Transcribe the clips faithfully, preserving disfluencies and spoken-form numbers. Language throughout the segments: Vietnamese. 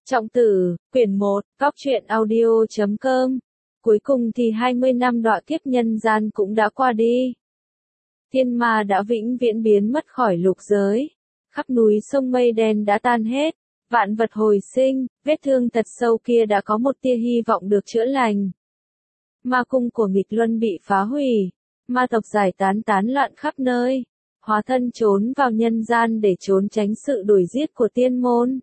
Trọng tử, quyển một, góc truyện audio chấm com. Cuối cùng thì hai mươi năm đọa kiếp nhân gian cũng đã qua đi. Thiên ma đã vĩnh viễn biến mất khỏi lục giới. Khắp núi sông mây đen đã tan hết. Vạn vật hồi sinh, vết thương thật sâu kia đã có một tia hy vọng được chữa lành. Ma cung của nghịch luân bị phá hủy. Ma tộc giải tán tán loạn khắp nơi. Hóa thân trốn vào nhân gian để trốn tránh sự đuổi giết của tiên môn.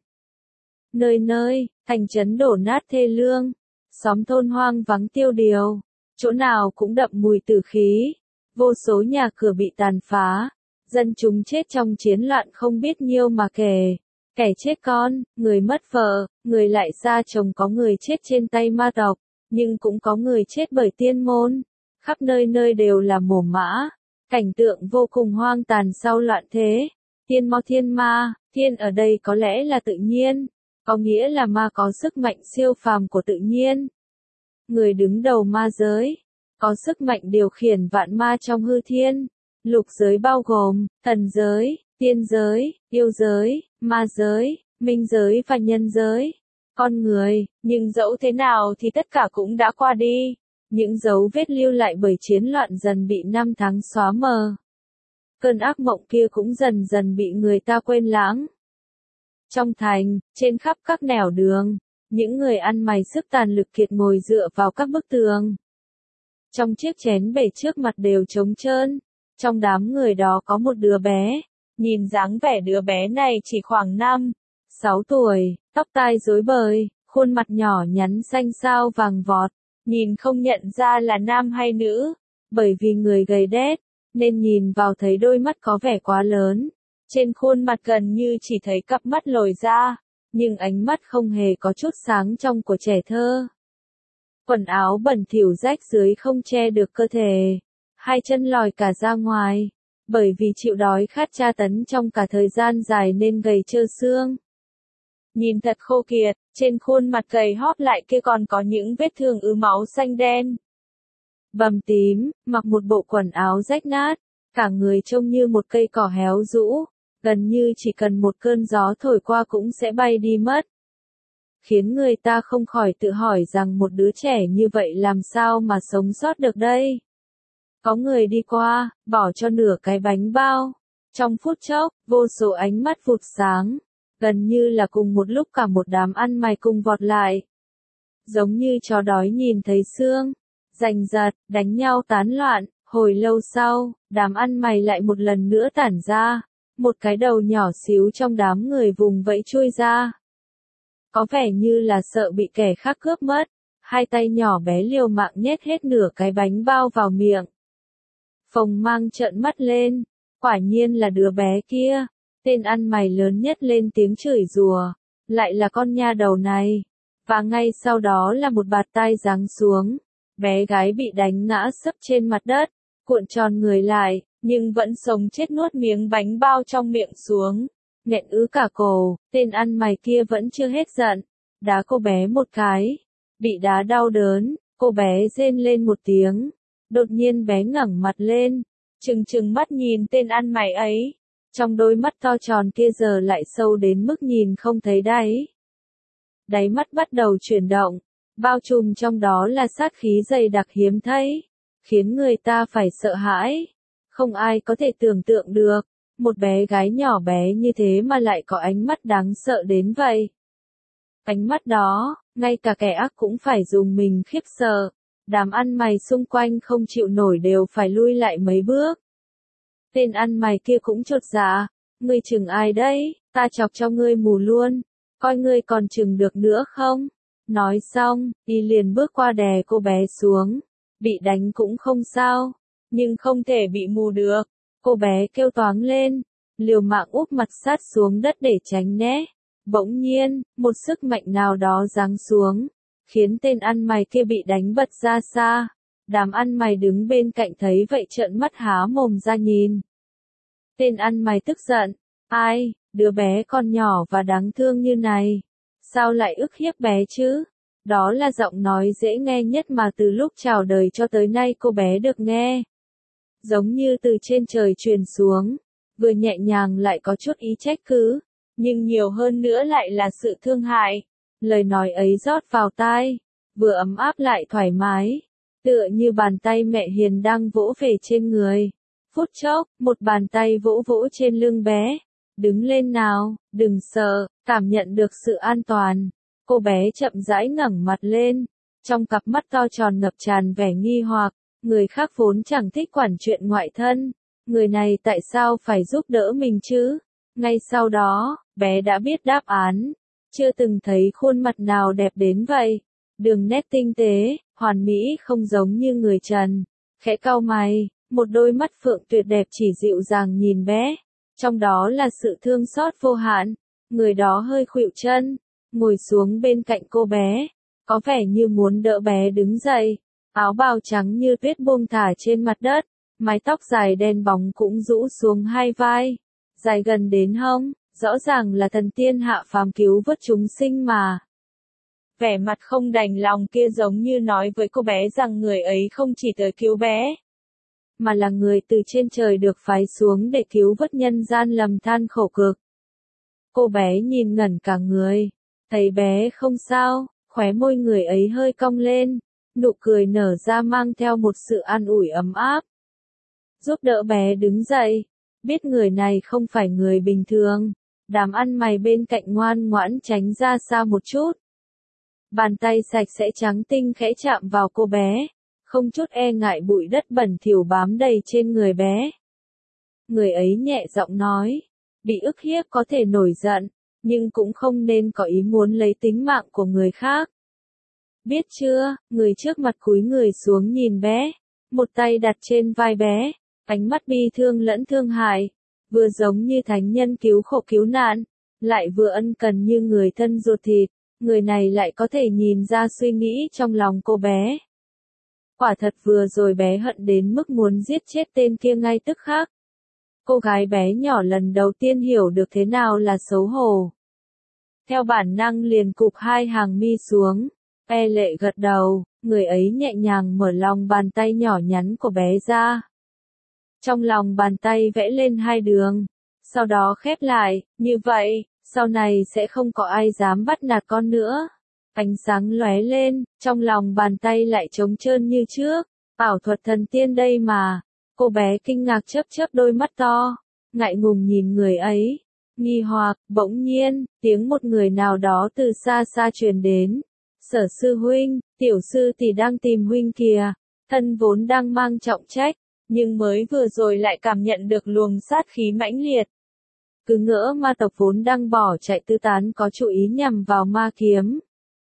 Nơi nơi, thành trấn đổ nát thê lương, xóm thôn hoang vắng tiêu điều, chỗ nào cũng đậm mùi tử khí, vô số nhà cửa bị tàn phá, dân chúng chết trong chiến loạn không biết nhiêu mà kể, kẻ chết con, người mất vợ, người lại xa chồng, có người chết trên tay ma tộc, nhưng cũng có người chết bởi tiên môn, khắp nơi nơi đều là mồ mã, cảnh tượng vô cùng hoang tàn sau loạn thế. Thiên mo thiên ma, thiên ở đây có lẽ là tự nhiên. Có nghĩa là ma có sức mạnh siêu phàm của tự nhiên. Người đứng đầu ma giới, có sức mạnh điều khiển vạn ma trong hư thiên. Lục giới bao gồm, thần giới, tiên giới, yêu giới, ma giới, minh giới và nhân giới. Con người, nhưng dẫu thế nào thì tất cả cũng đã qua đi. Những dấu vết lưu lại bởi chiến loạn dần bị năm tháng xóa mờ. Cơn ác mộng kia cũng dần dần bị người ta quên lãng. Trong thành, trên khắp các nẻo đường, những người ăn mày sức tàn lực kiệt ngồi dựa vào các bức tường. Trong chiếc chén bể trước mặt đều trống trơn, trong đám người đó có một đứa bé, nhìn dáng vẻ đứa bé này chỉ khoảng năm, sáu tuổi, tóc tai rối bời, khuôn mặt nhỏ nhắn xanh xao vàng vọt, nhìn không nhận ra là nam hay nữ, bởi vì người gầy đét, nên nhìn vào thấy đôi mắt có vẻ quá lớn. Trên khuôn mặt gần như chỉ thấy cặp mắt lồi ra, nhưng ánh mắt không hề có chút sáng trong của trẻ thơ. Quần áo bẩn thỉu rách dưới không che được cơ thể, hai chân lòi cả ra ngoài, bởi vì chịu đói khát tra tấn trong cả thời gian dài nên gầy trơ xương. Nhìn thật khô kiệt, trên khuôn mặt gầy hóp lại kia còn có những vết thương ứ máu xanh đen. Bầm tím, mặc một bộ quần áo rách nát, cả người trông như một cây cỏ héo rũ. Gần như chỉ cần một cơn gió thổi qua cũng sẽ bay đi mất. Khiến người ta không khỏi tự hỏi rằng một đứa trẻ như vậy làm sao mà sống sót được đây. Có người đi qua, bỏ cho nửa cái bánh bao. Trong phút chốc, vô số ánh mắt vụt sáng. Gần như là cùng một lúc cả một đám ăn mày cùng vọt lại. Giống như chó đói nhìn thấy xương. Giành giật, đánh nhau tán loạn. Hồi lâu sau, đám ăn mày lại một lần nữa tản ra. Một cái đầu nhỏ xíu trong đám người vùng vẫy chui ra. Có vẻ như là sợ bị kẻ khác cướp mất. Hai tay nhỏ bé liều mạng nhét hết nửa cái bánh bao vào miệng. Phồng mang trợn mắt lên. Quả nhiên là đứa bé kia. Tên ăn mày lớn nhất lên tiếng chửi rủa. Lại là con nha đầu này. Và ngay sau đó là một bạt tai giáng xuống. Bé gái bị đánh ngã sấp trên mặt đất. Cuộn tròn người lại. Nhưng vẫn sống chết nuốt miếng bánh bao trong miệng xuống. Nghẹn ứ cả cổ, tên ăn mày kia vẫn chưa hết giận. Đá cô bé một cái. Bị đá đau đớn, cô bé rên lên một tiếng. Đột nhiên bé ngẩng mặt lên. Trừng trừng mắt nhìn tên ăn mày ấy. Trong đôi mắt to tròn kia giờ lại sâu đến mức nhìn không thấy đáy. Đáy mắt bắt đầu chuyển động. Bao trùm trong đó là sát khí dày đặc hiếm thấy. Khiến người ta phải sợ hãi. Không ai có thể tưởng tượng được, một bé gái nhỏ bé như thế mà lại có ánh mắt đáng sợ đến vậy. Ánh mắt đó, ngay cả kẻ ác cũng phải dùng mình khiếp sợ. Đám ăn mày xung quanh không chịu nổi đều phải lui lại mấy bước. Tên ăn mày kia cũng chột dạ, ngươi chừng ai đấy, ta chọc cho ngươi mù luôn, coi ngươi còn chừng được nữa không? Nói xong, y liền bước qua đè cô bé xuống, bị đánh cũng không sao. Nhưng không thể bị mù được. Cô bé kêu toáng lên, liều mạng úp mặt sát xuống đất để tránh né. Bỗng nhiên, một sức mạnh nào đó giáng xuống, khiến tên ăn mày kia bị đánh bật ra xa. Đám ăn mày đứng bên cạnh thấy vậy trợn mắt há mồm ra nhìn. Tên ăn mày tức giận, ai, đứa bé con nhỏ và đáng thương như này, sao lại ức hiếp bé chứ? Đó là giọng nói dễ nghe nhất mà từ lúc chào đời cho tới nay cô bé được nghe. Giống như từ trên trời truyền xuống, vừa nhẹ nhàng lại có chút ý trách cứ, nhưng nhiều hơn nữa lại là sự thương hại. Lời nói ấy rót vào tai, vừa ấm áp lại thoải mái, tựa như bàn tay mẹ hiền đang vỗ về trên người. Phút chốc, một bàn tay vỗ vỗ trên lưng bé. Đứng lên nào, đừng sợ, cảm nhận được sự an toàn. Cô bé chậm rãi ngẩng mặt lên, trong cặp mắt to tròn ngập tràn vẻ nghi hoặc, người khác vốn chẳng thích quản chuyện ngoại thân, người này tại sao phải giúp đỡ mình chứ? Ngay sau đó, bé đã biết đáp án, chưa từng thấy khuôn mặt nào đẹp đến vậy, đường nét tinh tế, hoàn mỹ không giống như người trần, khẽ cau mày, một đôi mắt phượng tuyệt đẹp chỉ dịu dàng nhìn bé, trong đó là sự thương xót vô hạn, người đó hơi khuỵu chân, ngồi xuống bên cạnh cô bé, có vẻ như muốn đỡ bé đứng dậy, áo bào trắng như tuyết buông thả trên mặt đất, mái tóc dài đen bóng cũng rũ xuống hai vai, dài gần đến hông, rõ ràng là thần tiên hạ phàm cứu vớt chúng sinh mà. Vẻ mặt không đành lòng kia giống như nói với cô bé rằng người ấy không chỉ tới cứu bé, mà là người từ trên trời được phái xuống để cứu vớt nhân gian lầm than khổ cực. Cô bé nhìn ngẩn cả người, thấy bé không sao, khóe môi người ấy hơi cong lên, nụ cười nở ra mang theo một sự an ủi ấm áp. Giúp đỡ bé đứng dậy, biết người này không phải người bình thường, đám ăn mày bên cạnh ngoan ngoãn tránh ra xa một chút. Bàn tay sạch sẽ trắng tinh khẽ chạm vào cô bé, không chút e ngại bụi đất bẩn thỉu bám đầy trên người bé. Người ấy nhẹ giọng nói, bị ức hiếp có thể nổi giận, nhưng cũng không nên có ý muốn lấy tính mạng của người khác. Biết chưa, người trước mặt cúi người xuống nhìn bé, một tay đặt trên vai bé, ánh mắt bi thương lẫn thương hại, vừa giống như thánh nhân cứu khổ cứu nạn, lại vừa ân cần như người thân ruột thịt, người này lại có thể nhìn ra suy nghĩ trong lòng cô bé. Quả thật vừa rồi bé hận đến mức muốn giết chết tên kia ngay tức khắc. Cô gái bé nhỏ lần đầu tiên hiểu được thế nào là xấu hổ. Theo bản năng liền cụp hai hàng mi xuống, e lệ gật đầu, người ấy nhẹ nhàng mở lòng bàn tay nhỏ nhắn của bé ra. Trong lòng bàn tay vẽ lên hai đường, sau đó khép lại, như vậy, sau này sẽ không có ai dám bắt nạt con nữa. Ánh sáng lóe lên, trong lòng bàn tay lại trống trơn như trước, ảo thuật thần tiên đây mà. Cô bé kinh ngạc chớp chớp đôi mắt to, ngại ngùng nhìn người ấy, nghi hoặc, bỗng nhiên, tiếng một người nào đó từ xa xa truyền đến. Sở sư huynh, tiểu sư tỷ đang tìm huynh kìa, thân vốn đang mang trọng trách, nhưng mới vừa rồi lại cảm nhận được luồng sát khí mãnh liệt. Cứ ngỡ ma tộc vốn đang bỏ chạy tứ tán có chủ ý nhằm vào ma kiếm.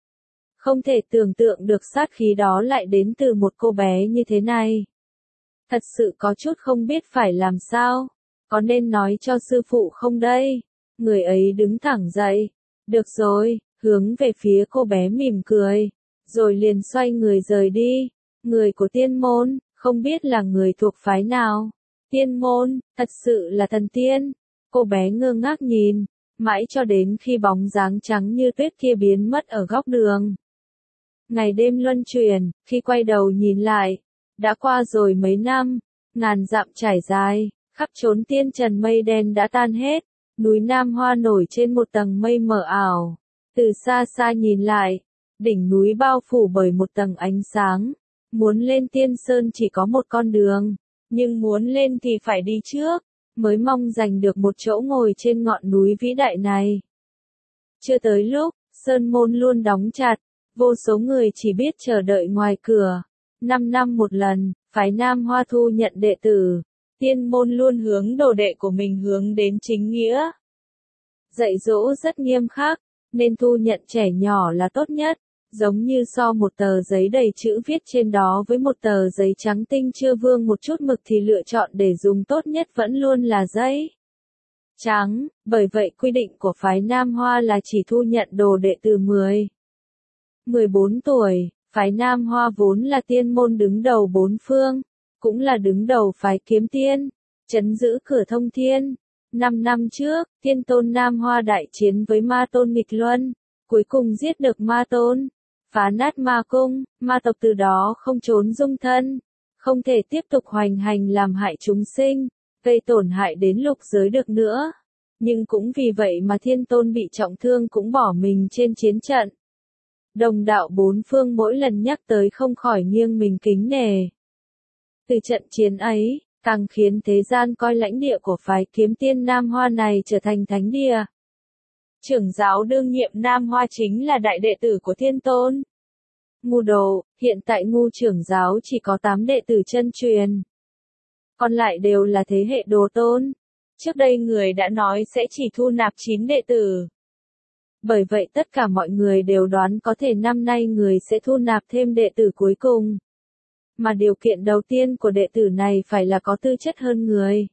Không thể tưởng tượng được sát khí đó lại đến từ một cô bé như thế này. Thật sự có chút không biết phải làm sao, có nên nói cho sư phụ không đây? Người ấy đứng thẳng dậy, được rồi, hướng về phía cô bé mỉm cười, rồi liền xoay người rời đi. Người của tiên môn, không biết là người thuộc phái nào. Tiên môn, thật sự là thần tiên. Cô bé ngơ ngác nhìn, mãi cho đến khi bóng dáng trắng như tuyết kia biến mất ở góc đường. Ngày đêm luân chuyển, khi quay đầu nhìn lại, đã qua rồi mấy năm, ngàn dặm trải dài, khắp chốn tiên trần mây đen đã tan hết, núi Nam Hoa nổi trên một tầng mây mờ ảo. Từ xa xa nhìn lại, đỉnh núi bao phủ bởi một tầng ánh sáng. Muốn lên Tiên Sơn chỉ có một con đường, nhưng muốn lên thì phải đi trước, mới mong giành được một chỗ ngồi trên ngọn núi vĩ đại này. Chưa tới lúc, Sơn môn luôn đóng chặt, vô số người chỉ biết chờ đợi ngoài cửa. Năm năm một lần, phái Nam Hoa thu nhận đệ tử, tiên môn luôn hướng đồ đệ của mình hướng đến chính nghĩa. Dạy dỗ rất nghiêm khắc, nên thu nhận trẻ nhỏ là tốt nhất, giống như so một tờ giấy đầy chữ viết trên đó với một tờ giấy trắng tinh chưa vương một chút mực thì lựa chọn để dùng tốt nhất vẫn luôn là giấy trắng, bởi vậy quy định của phái Nam Hoa là chỉ thu nhận đồ đệ từ mười, mười bốn tuổi. Phái Nam Hoa vốn là tiên môn đứng đầu bốn phương, cũng là đứng đầu phái kiếm tiên, trấn giữ cửa thông thiên. Năm năm trước, Thiên Tôn Nam Hoa đại chiến với Ma Tôn nghịch luân, cuối cùng giết được Ma Tôn, phá nát ma cung, ma tộc từ đó không trốn dung thân, không thể tiếp tục hoành hành làm hại chúng sinh, gây tổn hại đến lục giới được nữa. Nhưng cũng vì vậy mà Thiên Tôn bị trọng thương cũng bỏ mình trên chiến trận. Đồng đạo bốn phương mỗi lần nhắc tới không khỏi nghiêng mình kính nể. Từ trận chiến ấy, càng khiến thế gian coi lãnh địa của phái Kiếm Tiên Nam Hoa này trở thành thánh địa. Trưởng giáo đương nhiệm Nam Hoa chính là đại đệ tử của Thiên Tôn. Ngu đồ, hiện tại Ngu trưởng giáo chỉ có tám đệ tử chân truyền. Còn lại đều là thế hệ đồ tôn. Trước đây người đã nói sẽ chỉ thu nạp chín đệ tử. Bởi vậy tất cả mọi người đều đoán có thể năm nay người sẽ thu nạp thêm đệ tử cuối cùng. Mà điều kiện đầu tiên của đệ tử này phải là có tư chất hơn người.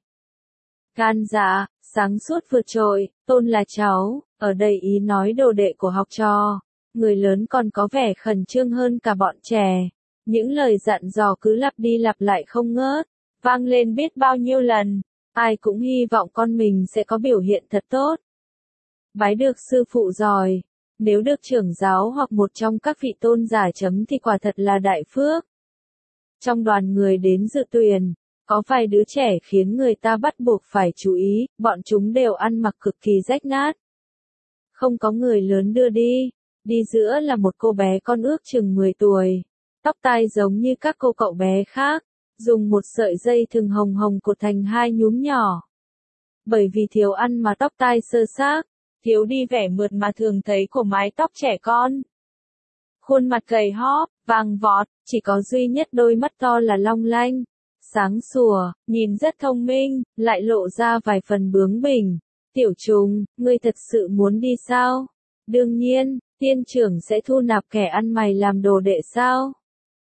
Gan dạ, sáng suốt vượt trội, tôn là cháu, ở đây ý nói đồ đệ của học trò. Người lớn còn có vẻ khẩn trương hơn cả bọn trẻ. Những lời dặn dò cứ lặp đi lặp lại không ngớt, vang lên biết bao nhiêu lần. Ai cũng hy vọng con mình sẽ có biểu hiện thật tốt. Bái được sư phụ giỏi, nếu được trưởng giáo hoặc một trong các vị tôn giả chấm thì quả thật là đại phước. Trong đoàn người đến dự tuyển, có vài đứa trẻ khiến người ta bắt buộc phải chú ý, bọn chúng đều ăn mặc cực kỳ rách nát. Không có người lớn đưa đi, đi giữa là một cô bé con ước chừng mười tuổi, tóc tai giống như các cô cậu bé khác, dùng một sợi dây thừng hồng hồng cột thành hai nhúm nhỏ. Bởi vì thiếu ăn mà tóc tai sơ xác, thiếu đi vẻ mượt mà thường thấy của mái tóc trẻ con. Khuôn mặt gầy hóp, vàng vọt, chỉ có duy nhất đôi mắt to là long lanh, sáng sủa, nhìn rất thông minh, lại lộ ra vài phần bướng bỉnh. Tiểu trùng, ngươi thật sự muốn đi sao? Đương nhiên, tiên trưởng sẽ thu nạp kẻ ăn mày làm đồ đệ sao?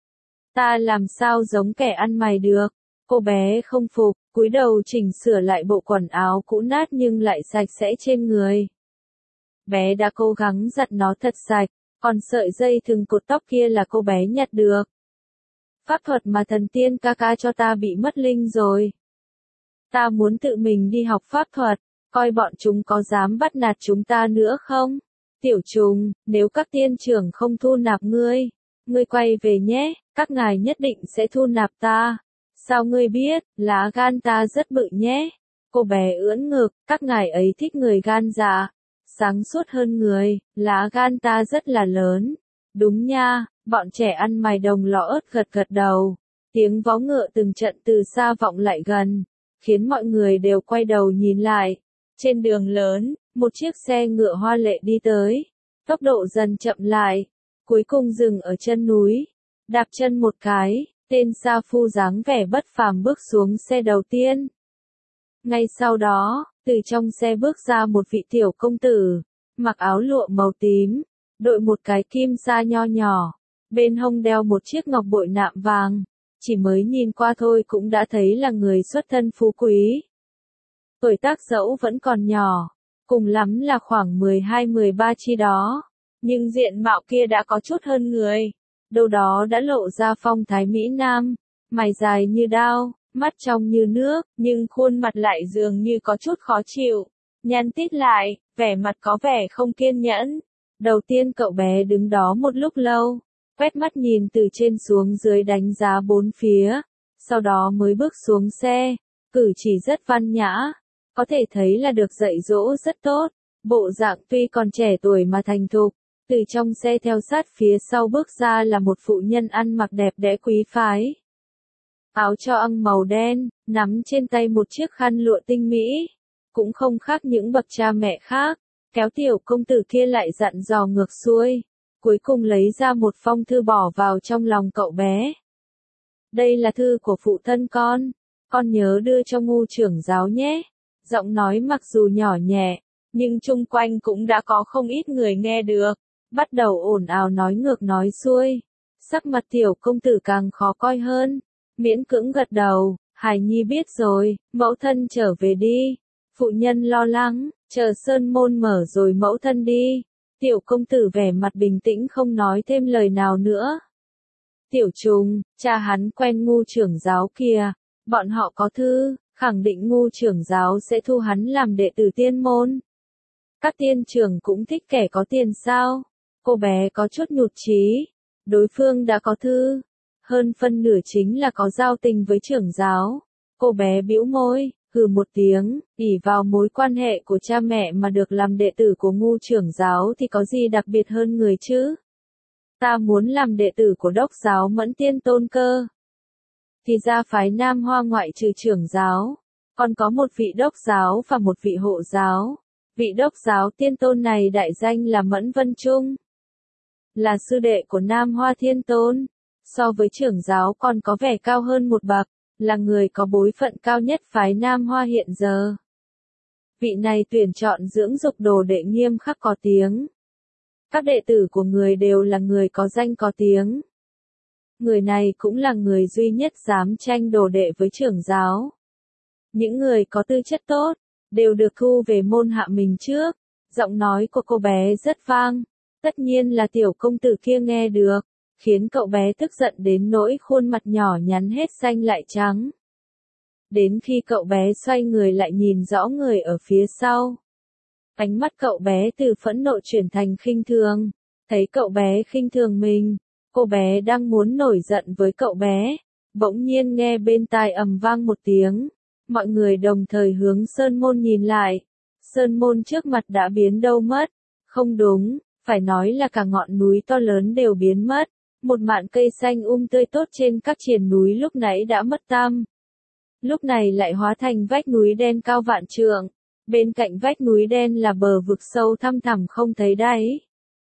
Ta làm sao giống kẻ ăn mày được? Cô bé không phục, cúi đầu chỉnh sửa lại bộ quần áo cũ nát nhưng lại sạch sẽ trên người. Bé đã cố gắng giặt nó thật sạch, còn sợi dây thừng cột tóc kia là cô bé nhặt được. Pháp thuật mà thần tiên ca ca cho ta bị mất linh rồi. Ta muốn tự mình đi học pháp thuật, coi bọn chúng có dám bắt nạt chúng ta nữa không? Tiểu trùng, nếu các tiên trưởng không thu nạp ngươi, ngươi quay về nhé, các ngài nhất định sẽ thu nạp ta. Sao ngươi biết, lá gan ta rất bự nhé. Cô bé ưỡn ngực, các ngài ấy thích người gan dạ, sáng suốt hơn người, lá gan ta rất là lớn. Đúng nha, bọn trẻ ăn mày đồng lọ ớt gật gật đầu. Tiếng vó ngựa từng trận từ xa vọng lại gần, khiến mọi người đều quay đầu nhìn lại. Trên đường lớn, một chiếc xe ngựa hoa lệ đi tới, tốc độ dần chậm lại, cuối cùng dừng ở chân núi. Đạp chân một cái, tên sa phu dáng vẻ bất phàm bước xuống xe đầu tiên. Ngay sau đó, từ trong xe bước ra một vị tiểu công tử, mặc áo lụa màu tím, đội một cái kim sa nho nhỏ, bên hông đeo một chiếc ngọc bội nạm vàng, chỉ mới nhìn qua thôi cũng đã thấy là người xuất thân phú quý. Tuổi tác dẫu vẫn còn nhỏ, cùng lắm là khoảng mười hai mười ba chi đó, nhưng diện mạo kia đã có chút hơn người, đâu đó đã lộ ra phong thái Mỹ Nam, mày dài như đao, mắt trong như nước, nhưng khuôn mặt lại dường như có chút khó chịu, nhăn tít lại, vẻ mặt có vẻ không kiên nhẫn. Đầu tiên cậu bé đứng đó một lúc lâu, quét mắt nhìn từ trên xuống dưới đánh giá bốn phía, sau đó mới bước xuống xe, cử chỉ rất văn nhã, có thể thấy là được dạy dỗ rất tốt, bộ dạng tuy còn trẻ tuổi mà thành thục. Từ trong xe theo sát phía sau bước ra là một phụ nhân ăn mặc đẹp đẽ quý phái. Áo cho ăn màu đen, nắm trên tay một chiếc khăn lụa tinh mỹ, cũng không khác những bậc cha mẹ khác, kéo tiểu công tử kia lại dặn dò ngược xuôi, cuối cùng lấy ra một phong thư bỏ vào trong lòng cậu bé. Đây là thư của phụ thân con, con nhớ đưa cho Ngu trưởng giáo nhé. Giọng nói mặc dù nhỏ nhẹ, nhưng chung quanh cũng đã có không ít người nghe được, bắt đầu ồn ào nói ngược nói xuôi. Sắc mặt tiểu công tử càng khó coi hơn, miễn cưỡng gật đầu, Hải Nhi biết rồi, mẫu thân trở về đi. Phụ nhân lo lắng, chờ sơn môn mở rồi mẫu thân đi. Tiểu công tử vẻ mặt bình tĩnh không nói thêm lời nào nữa. Tiểu trùng, cha hắn quen Ngu trưởng giáo kìa, bọn họ có thư, khẳng định Ngu trưởng giáo sẽ thu hắn làm đệ tử tiên môn. Các tiên trưởng cũng thích kẻ có tiền sao? Cô bé có chút nhụt chí, đối phương đã có thư, hơn phân nửa chính là có giao tình với trưởng giáo. Cô bé bĩu môi, hừ một tiếng, ỷ vào mối quan hệ của cha mẹ mà được làm đệ tử của Ngu trưởng giáo thì có gì đặc biệt hơn người chứ? Ta muốn làm đệ tử của đốc giáo Mẫn Tiên Tôn cơ. Thì ra phái Nam Hoa ngoại trừ trưởng giáo, còn có một vị đốc giáo và một vị hộ giáo. Vị đốc giáo tiên tôn này đại danh là Mẫn Vân Trung, là sư đệ của Nam Hoa Thiên Tôn, so với trưởng giáo còn có vẻ cao hơn một bậc, là người có bối phận cao nhất phái Nam Hoa hiện giờ. Vị này tuyển chọn dưỡng dục đồ đệ nghiêm khắc có tiếng. Các đệ tử của người đều là người có danh có tiếng. Người này cũng là người duy nhất dám tranh đồ đệ với trưởng giáo. Những người có tư chất tốt, đều được thu về môn hạ mình trước. Giọng nói của cô bé rất vang. Tất nhiên là tiểu công tử kia nghe được, khiến cậu bé tức giận đến nỗi khuôn mặt nhỏ nhắn hết xanh lại trắng. Đến khi cậu bé xoay người lại nhìn rõ người ở phía sau. Ánh mắt cậu bé từ phẫn nộ chuyển thành khinh thường. Thấy cậu bé khinh thường mình, cô bé đang muốn nổi giận với cậu bé. Bỗng nhiên nghe bên tai ầm vang một tiếng. Mọi người đồng thời hướng Sơn Môn nhìn lại. Sơn Môn trước mặt đã biến đâu mất. Không đúng, phải nói là cả ngọn núi to lớn đều biến mất. Một mạn cây xanh um tươi tốt trên các triền núi lúc nãy đã mất tăm. Lúc này lại hóa thành vách núi đen cao vạn trượng. Bên cạnh vách núi đen là bờ vực sâu thăm thẳm không thấy đáy.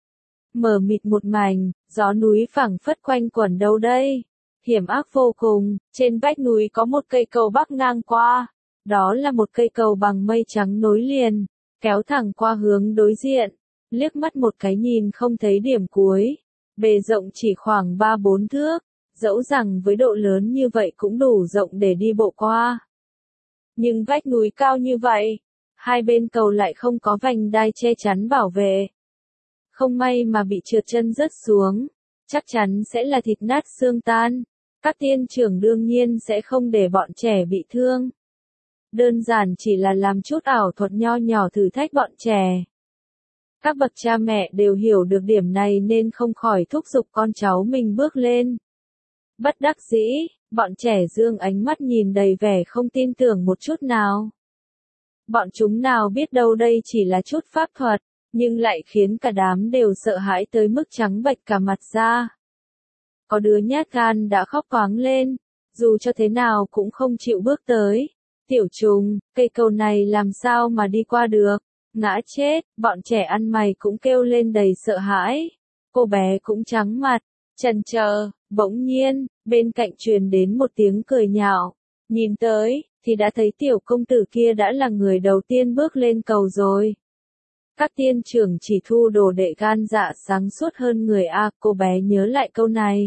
Mờ mịt một mảnh, gió núi phảng phất quanh quẩn đâu đây. Hiểm ác vô cùng, trên vách núi có một cây cầu bắc ngang qua. Đó là một cây cầu bằng mây trắng nối liền, kéo thẳng qua hướng đối diện. Liếc mắt một cái nhìn không thấy điểm cuối. Bề rộng chỉ khoảng ba bốn thước. Dẫu rằng với độ lớn như vậy cũng đủ rộng để đi bộ qua. Nhưng vách núi cao như vậy, hai bên cầu lại không có vành đai che chắn bảo vệ. Không may mà bị trượt chân rớt xuống, chắc chắn sẽ là thịt nát xương tan. Các tiên trưởng đương nhiên sẽ không để bọn trẻ bị thương. Đơn giản chỉ là làm chút ảo thuật nho nhỏ thử thách bọn trẻ. Các bậc cha mẹ đều hiểu được điểm này nên không khỏi thúc giục con cháu mình bước lên. Bất đắc dĩ, bọn trẻ dương ánh mắt nhìn đầy vẻ không tin tưởng một chút nào. Bọn chúng nào biết đâu đây chỉ là chút pháp thuật, nhưng lại khiến cả đám đều sợ hãi tới mức trắng bệch cả mặt ra. Có đứa nhát gan đã khóc toáng lên, dù cho thế nào cũng không chịu bước tới. Tiểu trùng, cây cầu này làm sao mà đi qua được, ngã chết, bọn trẻ ăn mày cũng kêu lên đầy sợ hãi. Cô bé cũng trắng mặt, chần chờ, bỗng nhiên, bên cạnh truyền đến một tiếng cười nhạo. Nhìn tới, thì đã thấy tiểu công tử kia đã là người đầu tiên bước lên cầu rồi. Các tiên trưởng chỉ thu đồ đệ gan dạ sáng suốt hơn người a, cô bé nhớ lại câu này.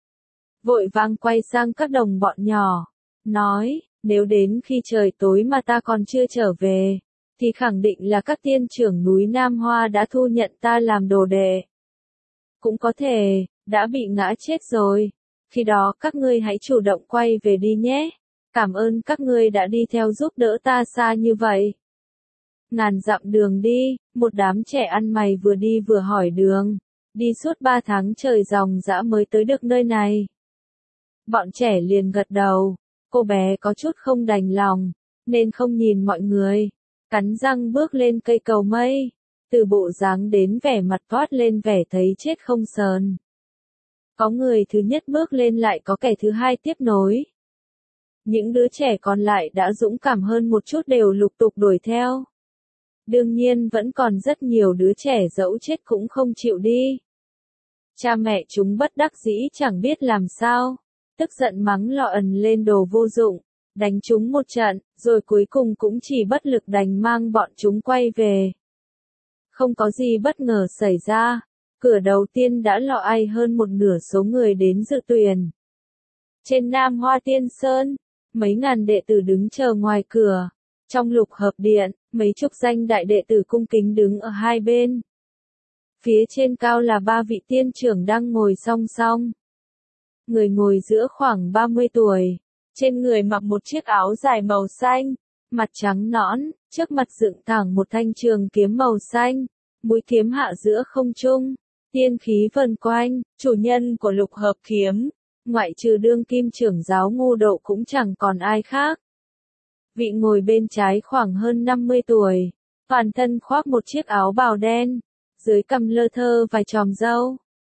Vội vàng quay sang các đồng bọn nhỏ, nói, nếu đến khi trời tối mà ta còn chưa trở về, thì khẳng định là các tiên trưởng núi Nam Hoa đã thu nhận ta làm đồ đệ. Cũng có thể, đã bị ngã chết rồi. Khi đó các ngươi hãy chủ động quay về đi nhé. Cảm ơn các ngươi đã đi theo giúp đỡ ta xa như vậy. Ngàn dặm đường đi, một đám trẻ ăn mày vừa đi vừa hỏi đường. Đi suốt ba tháng trời ròng rã mới tới được nơi này. Bọn trẻ liền gật đầu. Cô bé có chút không đành lòng, nên không nhìn mọi người. Cắn răng bước lên cây cầu mây. Từ bộ dáng đến vẻ mặt toát lên vẻ thấy chết không sờn. Có người thứ nhất bước lên lại có kẻ thứ hai tiếp nối. Những đứa trẻ còn lại đã dũng cảm hơn một chút đều lục tục đuổi theo. Đương nhiên vẫn còn rất nhiều đứa trẻ dẫu chết cũng không chịu đi. Cha mẹ chúng bất đắc dĩ chẳng biết làm sao. Tức giận mắng lọ ẩn lên đồ vô dụng. Đánh chúng một trận, rồi cuối cùng cũng chỉ bất lực đành mang bọn chúng quay về. Không có gì bất ngờ xảy ra. Cửa đầu tiên đã lọ ai hơn một nửa số người đến dự tuyển. Trên Nam Hoa Tiên Sơn, mấy ngàn đệ tử đứng chờ ngoài cửa. Trong lục hợp điện, mấy chục danh đại đệ tử cung kính đứng ở hai bên. Phía trên cao là ba vị tiên trưởng đang ngồi song song. Người ngồi giữa khoảng ba mươi tuổi. Trên người mặc một chiếc áo dài màu xanh, mặt trắng nõn, trước mặt dựng thẳng một thanh trường kiếm màu xanh, mũi kiếm hạ giữa không trung, tiên khí vần quanh, chủ nhân của lục hợp kiếm, ngoại trừ đương kim trưởng giáo Ngô Độ cũng chẳng còn ai khác. Vị ngồi bên trái khoảng hơn năm mươi tuổi, toàn thân khoác một chiếc áo bào đen, dưới cằm lơ thơ vài chòm râu,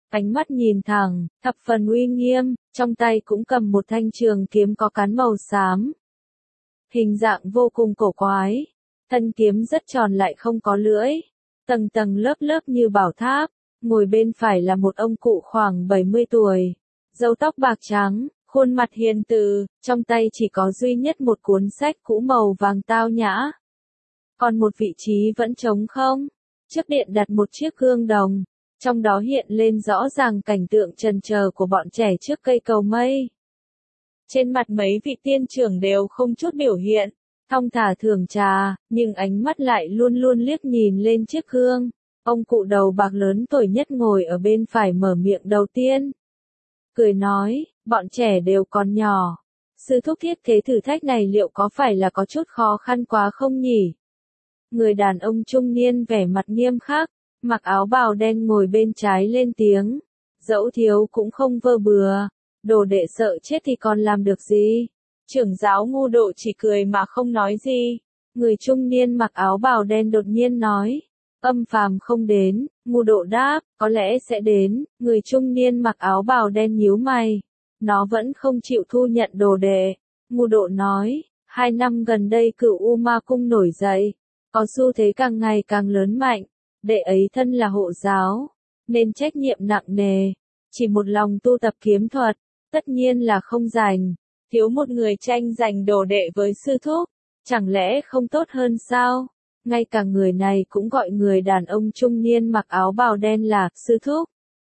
ánh mắt nhìn thẳng, thập phần uy nghiêm, trong tay cũng cầm một thanh trường kiếm có cán màu xám. Hình dạng vô cùng cổ quái, thân kiếm rất tròn lại không có lưỡi, tầng tầng lớp lớp như bảo tháp, ngồi bên phải là một ông cụ khoảng bảy mươi tuổi, râu tóc bạc trắng, khuôn mặt hiền từ, trong tay chỉ có duy nhất một cuốn sách cũ màu vàng tao nhã. Còn một vị trí vẫn trống không, trước điện đặt một chiếc gương đồng, trong đó hiện lên rõ ràng cảnh tượng trần chờ của bọn trẻ trước cây cầu mây. Trên mặt mấy vị tiên trưởng đều không chút biểu hiện, thong thả thưởng trà, nhưng ánh mắt lại luôn luôn liếc nhìn lên chiếc gương. Ông cụ đầu bạc lớn tuổi nhất ngồi ở bên phải mở miệng đầu tiên. Cười nói, bọn trẻ đều còn nhỏ. Sư thúc thiết kế thử thách này liệu có phải là có chút khó khăn quá không nhỉ? Người đàn ông trung niên vẻ mặt nghiêm khắc, mặc áo bào đen ngồi bên trái lên tiếng. Dẫu thiếu cũng không vơ bừa, đồ đệ sợ chết thì còn làm được gì? Trưởng giáo Ngu Độ chỉ cười mà không nói gì. Người trung niên mặc áo bào đen đột nhiên nói. Âm phàm không đến, Ngu Độ đáp, có lẽ sẽ đến. Người trung niên mặc áo bào đen nhíu mày. Nó vẫn không chịu thu nhận đồ đệ. Ngu Độ nói, hai năm gần đây cựu U Ma Cung nổi dậy, có xu thế càng ngày càng lớn mạnh. Đệ ấy thân là hộ giáo, nên trách nhiệm nặng nề. Chỉ một lòng tu tập kiếm thuật, tất nhiên là không rảnh. Thiếu một người tranh giành đồ đệ với sư thúc, chẳng lẽ không tốt hơn sao? Ngay cả người này cũng gọi người đàn ông trung niên mặc áo bào đen là sư thúc.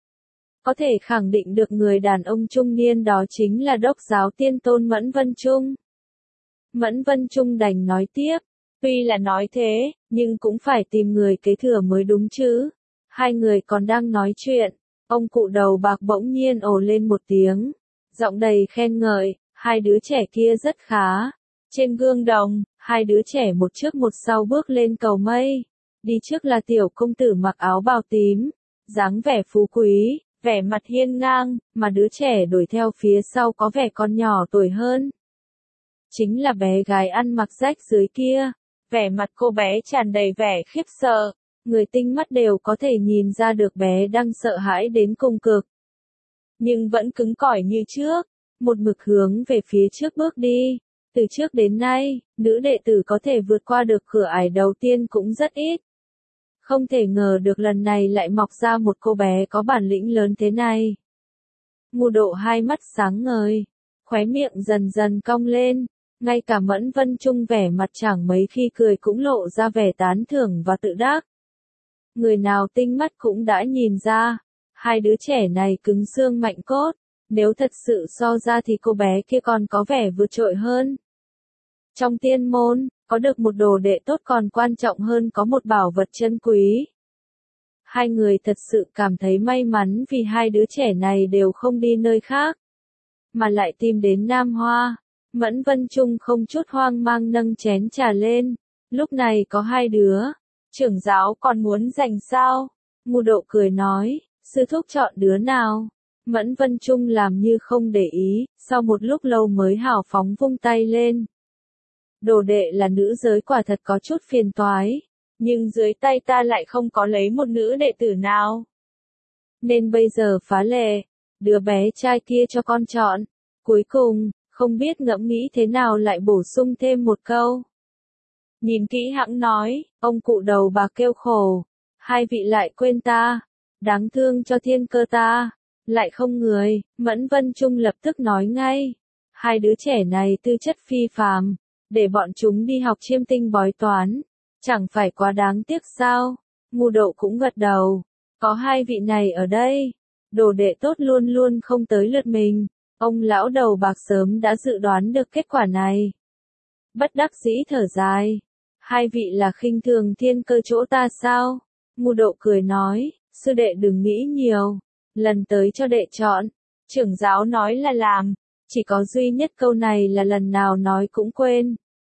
Có thể khẳng định được người đàn ông trung niên đó chính là đốc giáo tiên tôn Mẫn Vân Trung. Mẫn Vân Trung đành nói tiếp, tuy là nói thế, nhưng cũng phải tìm người kế thừa mới đúng chứ. Hai người còn đang nói chuyện, ông cụ đầu bạc bỗng nhiên ồ lên một tiếng, giọng đầy khen ngợi, hai đứa trẻ kia rất khá. Trên gương đồng, hai đứa trẻ một trước một sau bước lên cầu mây. Đi trước là tiểu công tử mặc áo bào tím, dáng vẻ phú quý, vẻ mặt hiên ngang, mà đứa trẻ đuổi theo phía sau có vẻ còn nhỏ tuổi hơn. Chính là bé gái ăn mặc rách dưới kia, vẻ mặt cô bé tràn đầy vẻ khiếp sợ, người tinh mắt đều có thể nhìn ra được bé đang sợ hãi đến cùng cực. Nhưng vẫn cứng cỏi như trước, một mực hướng về phía trước bước đi. Từ trước đến nay, nữ đệ tử có thể vượt qua được cửa ải đầu tiên cũng rất ít. Không thể ngờ được lần này lại mọc ra một cô bé có bản lĩnh lớn thế này. Ngu Độ hai mắt sáng ngời, khóe miệng dần dần cong lên, ngay cả Mẫn Vân Trung vẻ mặt chẳng mấy khi cười cũng lộ ra vẻ tán thưởng và tự đắc. Người nào tinh mắt cũng đã nhìn ra, hai đứa trẻ này cứng xương mạnh cốt, nếu thật sự so ra thì cô bé kia còn có vẻ vượt trội hơn. Trong tiên môn, có được một đồ đệ tốt còn quan trọng hơn có một bảo vật chân quý. Hai người thật sự cảm thấy may mắn vì hai đứa trẻ này đều không đi nơi khác, mà lại tìm đến Nam Hoa. Mẫn Vân Trung không chút hoang mang nâng chén trà lên, lúc này có hai đứa, trưởng giáo còn muốn giành sao? Ngu Độ cười nói, sư thúc chọn đứa nào? Mẫn Vân Trung làm như không để ý, sau một lúc lâu mới hào phóng vung tay lên. Đồ đệ là nữ giới quả thật có chút phiền toái, nhưng dưới tay ta lại không có lấy một nữ đệ tử nào. Nên bây giờ phá lệ, đứa bé trai kia cho con chọn. Cuối cùng, không biết ngẫm nghĩ thế nào lại bổ sung thêm một câu. Nhìn kỹ hẵng nói, ông cụ đầu bạc kêu khổ, hai vị lại quên ta, đáng thương cho thiên cơ ta, lại không người. Mẫn Vân Trung lập tức nói ngay, hai đứa trẻ này tư chất phi phàm, để bọn chúng đi học chiêm tinh bói toán, chẳng phải quá đáng tiếc sao? Ngu Độ cũng gật đầu, có hai vị này ở đây, đồ đệ tốt luôn luôn không tới lượt mình. Ông lão đầu bạc sớm đã dự đoán được kết quả này. Bất đắc dĩ thở dài, hai vị là khinh thường thiên cơ chỗ ta sao? Ngu Độ cười nói, sư đệ đừng nghĩ nhiều, lần tới cho đệ chọn. Trưởng giáo nói là làm, chỉ có duy nhất câu này là lần nào nói cũng quên.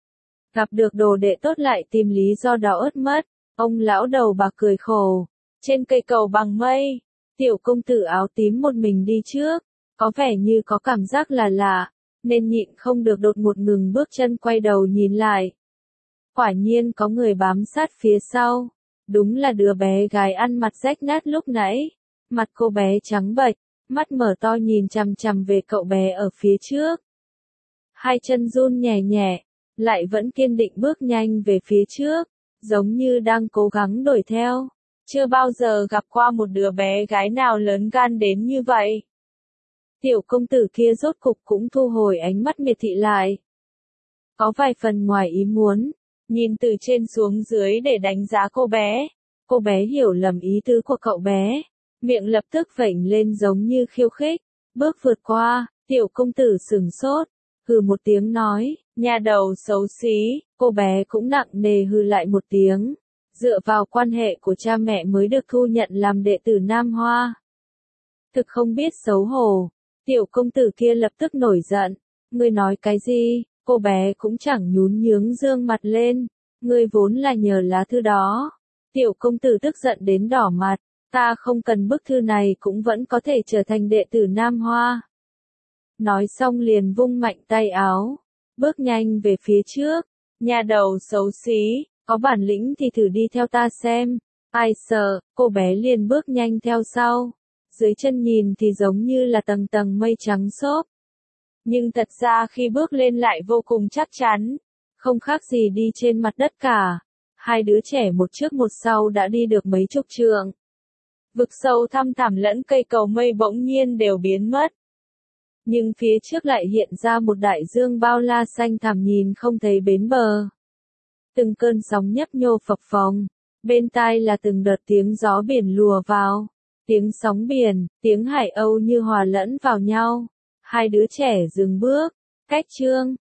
Gặp được đồ đệ tốt lại tìm lý do đó ớt mất, ông lão đầu bạc cười khổ. Trên cây cầu bằng mây, tiểu công tử áo tím một mình đi trước, có vẻ như có cảm giác là lạ, nên nhịn không được đột ngột ngừng bước chân quay đầu nhìn lại. Quả nhiên có người bám sát phía sau, đúng là đứa bé gái ăn mặc rách nát lúc nãy. Mặt cô bé trắng bệch, mắt mở to nhìn chằm chằm về cậu bé ở phía trước. Hai chân run nhẹ nhẹ, lại vẫn kiên định bước nhanh về phía trước, giống như đang cố gắng đuổi theo. Chưa bao giờ gặp qua một đứa bé gái nào lớn gan đến như vậy. Tiểu công tử kia rốt cục cũng thu hồi ánh mắt miệt thị lại. Có vài phần ngoài ý muốn, nhìn từ trên xuống dưới để đánh giá cô bé. Cô bé hiểu lầm ý tứ của cậu bé, miệng lập tức vểnh lên giống như khiêu khích. Bước vượt qua, tiểu công tử sửng sốt, hừ một tiếng nói, nhà đầu xấu xí, cô bé cũng nặng nề hừ lại một tiếng. Dựa vào quan hệ của cha mẹ mới được thu nhận làm đệ tử Nam Hoa. Thực không biết xấu hổ, tiểu công tử kia lập tức nổi giận. Ngươi nói cái gì, cô bé cũng chẳng nhún nhướng dương mặt lên. Ngươi vốn là nhờ lá thư đó. Tiểu công tử tức giận đến đỏ mặt, ta không cần bức thư này cũng vẫn có thể trở thành đệ tử Nam Hoa. Nói xong liền vung mạnh tay áo, bước nhanh về phía trước. Nhà đầu xấu xí, có bản lĩnh thì thử đi theo ta xem. Ai sợ, cô bé liền bước nhanh theo sau. Dưới chân nhìn thì giống như là tầng tầng mây trắng xốp. Nhưng thật ra khi bước lên lại vô cùng chắc chắn. Không khác gì đi trên mặt đất cả. Hai đứa trẻ một trước một sau đã đi được mấy chục trượng. Vực sâu thăm thẳm lẫn cây cầu mây bỗng nhiên đều biến mất. Nhưng phía trước lại hiện ra một đại dương bao la xanh thẳm nhìn không thấy bến bờ. Từng cơn sóng nhấp nhô phập phồng, bên tai là từng đợt tiếng gió biển lùa vào, tiếng sóng biển, tiếng hải âu như hòa lẫn vào nhau. Hai đứa trẻ dừng bước, cách chương.